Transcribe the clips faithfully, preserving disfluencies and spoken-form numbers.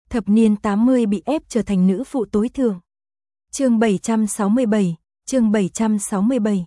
thập niên tám mươi bị ép trở thành nữ phụ tối thượng. Chương bảy trăm sáu mươi bảy, chương bảy trăm sáu mươi bảy.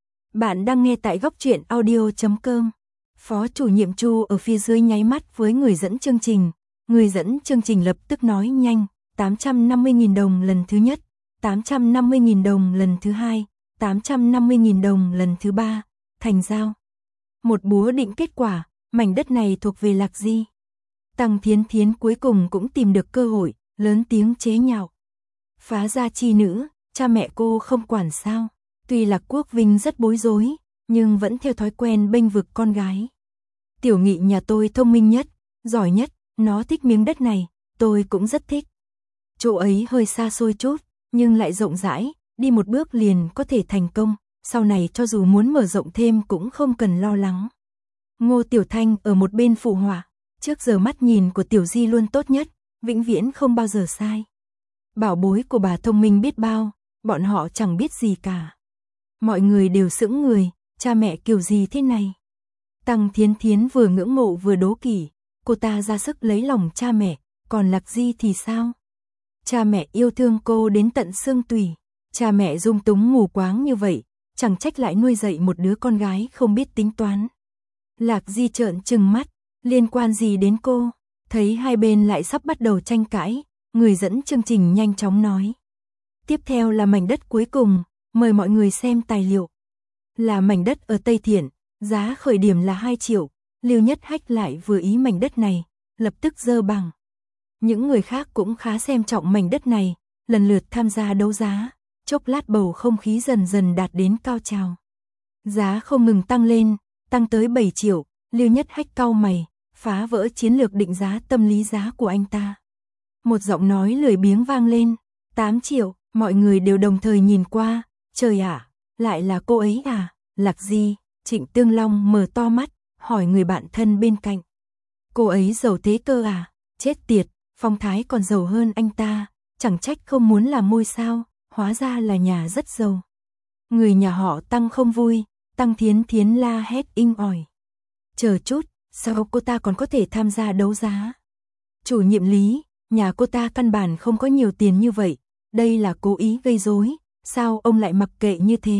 Bạn đang nghe tại góc truyện audio chấm com. Phó chủ nhiệm Chu ở phía dưới nháy mắt với người dẫn chương trình. Người dẫn chương trình lập tức nói nhanh, tám trăm năm mươi nghìn đồng lần thứ nhất, tám trăm năm mươi nghìn đồng lần thứ hai, tám trăm năm mươi nghìn đồng lần thứ ba, thành giao. Một búa định kết quả, mảnh đất này thuộc về Lạc Di. Tăng Thiến Thiến cuối cùng cũng tìm được cơ hội, lớn tiếng chế nhạo. Phá gia chi nữ, cha mẹ cô không quản sao? Tuy Lạc Quốc Vinh rất bối rối, nhưng vẫn theo thói quen bênh vực con gái. Tiểu Nghị nhà tôi thông minh nhất, giỏi nhất, nó thích miếng đất này, tôi cũng rất thích. Chỗ ấy hơi xa xôi chút, nhưng lại rộng rãi, đi một bước liền có thể thành công, sau này cho dù muốn mở rộng thêm cũng không cần lo lắng. Ngô Tiểu Thanh ở một bên phụ họa, trước giờ mắt nhìn của Tiểu Di luôn tốt nhất, vĩnh viễn không bao giờ sai. Bảo bối của bà thông minh biết bao, bọn họ chẳng biết gì cả. Mọi người đều sững người, cha mẹ kiểu gì thế này? Tăng Thiến Thiến vừa ngưỡng mộ vừa đố kỵ, cô ta ra sức lấy lòng cha mẹ, còn Lạc Di thì sao? Cha mẹ yêu thương cô đến tận xương tủy, cha mẹ dung túng mù quáng như vậy, chẳng trách lại nuôi dạy một đứa con gái không biết tính toán. Lạc Di trợn trừng mắt, liên quan gì đến cô? Thấy hai bên lại sắp bắt đầu tranh cãi, người dẫn chương trình nhanh chóng nói. Tiếp theo là mảnh đất cuối cùng, mời mọi người xem tài liệu. Là mảnh đất ở Tây Thiện, giá khởi điểm là hai triệu, Lưu Nhất Hách lại vừa ý mảnh đất này, lập tức dơ bằng. Những người khác cũng khá xem trọng mảnh đất này, lần lượt tham gia đấu giá, chốc lát bầu không khí dần dần đạt đến cao trào. Giá không ngừng tăng lên, tăng tới bảy triệu, Lưu Nhất Hách cau mày, phá vỡ chiến lược định giá tâm lý giá của anh ta. Một giọng nói lười biếng vang lên, tám triệu, mọi người đều đồng thời nhìn qua, trời ạ, lại là cô ấy à, Lạc Di. Trịnh Tương Long mở to mắt, hỏi người bạn thân bên cạnh. Cô ấy giàu thế cơ à, chết tiệt, phong thái còn giàu hơn anh ta, chẳng trách không muốn làm ngôi sao, hóa ra là nhà rất giàu. Người nhà họ Tăng không vui, Tăng Thiến Thiến la hét inh ỏi. Chờ chút, sao cô ta còn có thể tham gia đấu giá? Chủ nhiệm Lý, nhà cô ta căn bản không có nhiều tiền như vậy, đây là cố ý gây rối, sao ông lại mặc kệ như thế?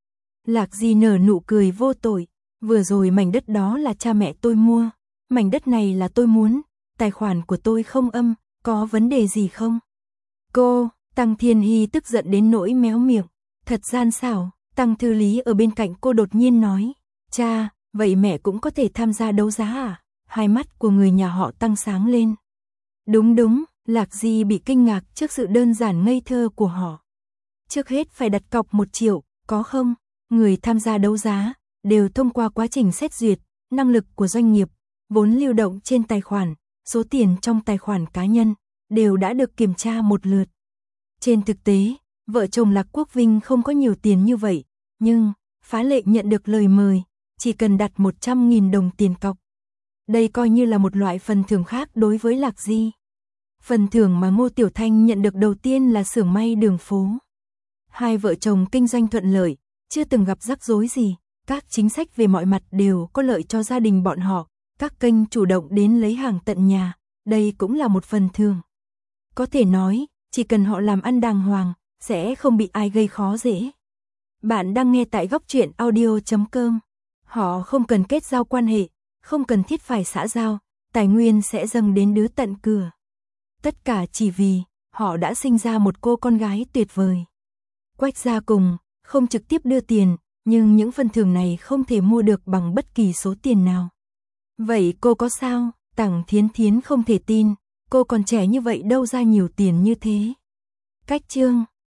Lạc Di nở nụ cười vô tội, vừa rồi mảnh đất đó là cha mẹ tôi mua, mảnh đất này là tôi muốn, tài khoản của tôi không âm, có vấn đề gì không? Cô, Tăng Thiên Hy tức giận đến nỗi méo miệng, thật gian xảo, Tăng Thư Lý ở bên cạnh cô đột nhiên nói, cha, vậy mẹ cũng có thể tham gia đấu giá à? Hai mắt của người nhà họ Tăng sáng lên. Đúng đúng, Lạc Di bị kinh ngạc trước sự đơn giản ngây thơ của họ. Trước hết phải đặt cọc một triệu, có không? Người tham gia đấu giá đều thông qua quá trình xét duyệt, năng lực của doanh nghiệp, vốn lưu động trên tài khoản, số tiền trong tài khoản cá nhân đều đã được kiểm tra một lượt. Trên thực tế, vợ chồng Lạc Quốc Vinh không có nhiều tiền như vậy, nhưng phá lệ nhận được lời mời, chỉ cần đặt một trăm nghìn đồng tiền cọc. Đây coi như là một loại phần thưởng khác đối với Lạc Di. Phần thưởng mà Ngô Tiểu Thanh nhận được đầu tiên là xưởng may đường phố. Hai vợ chồng kinh doanh thuận lợi, chưa từng gặp rắc rối gì, các chính sách về mọi mặt đều có lợi cho gia đình bọn họ, các kênh chủ động đến lấy hàng tận nhà, đây cũng là một phần thưởng. Có thể nói, chỉ cần họ làm ăn đàng hoàng, sẽ không bị ai gây khó dễ. Bạn đang nghe tại góc truyện audio chấm com. Họ không cần kết giao quan hệ, không cần thiết phải xã giao, tài nguyên sẽ dâng đến đứa tận cửa. Tất cả chỉ vì họ đã sinh ra một cô con gái tuyệt vời. Quách gia cùng không trực tiếp đưa tiền, nhưng những phần thưởng này không thể mua được bằng bất kỳ số tiền nào. Vậy cô có sao? Tăng Thiến Thiến không thể tin, cô còn trẻ như vậy đâu ra nhiều tiền như thế. Cách chương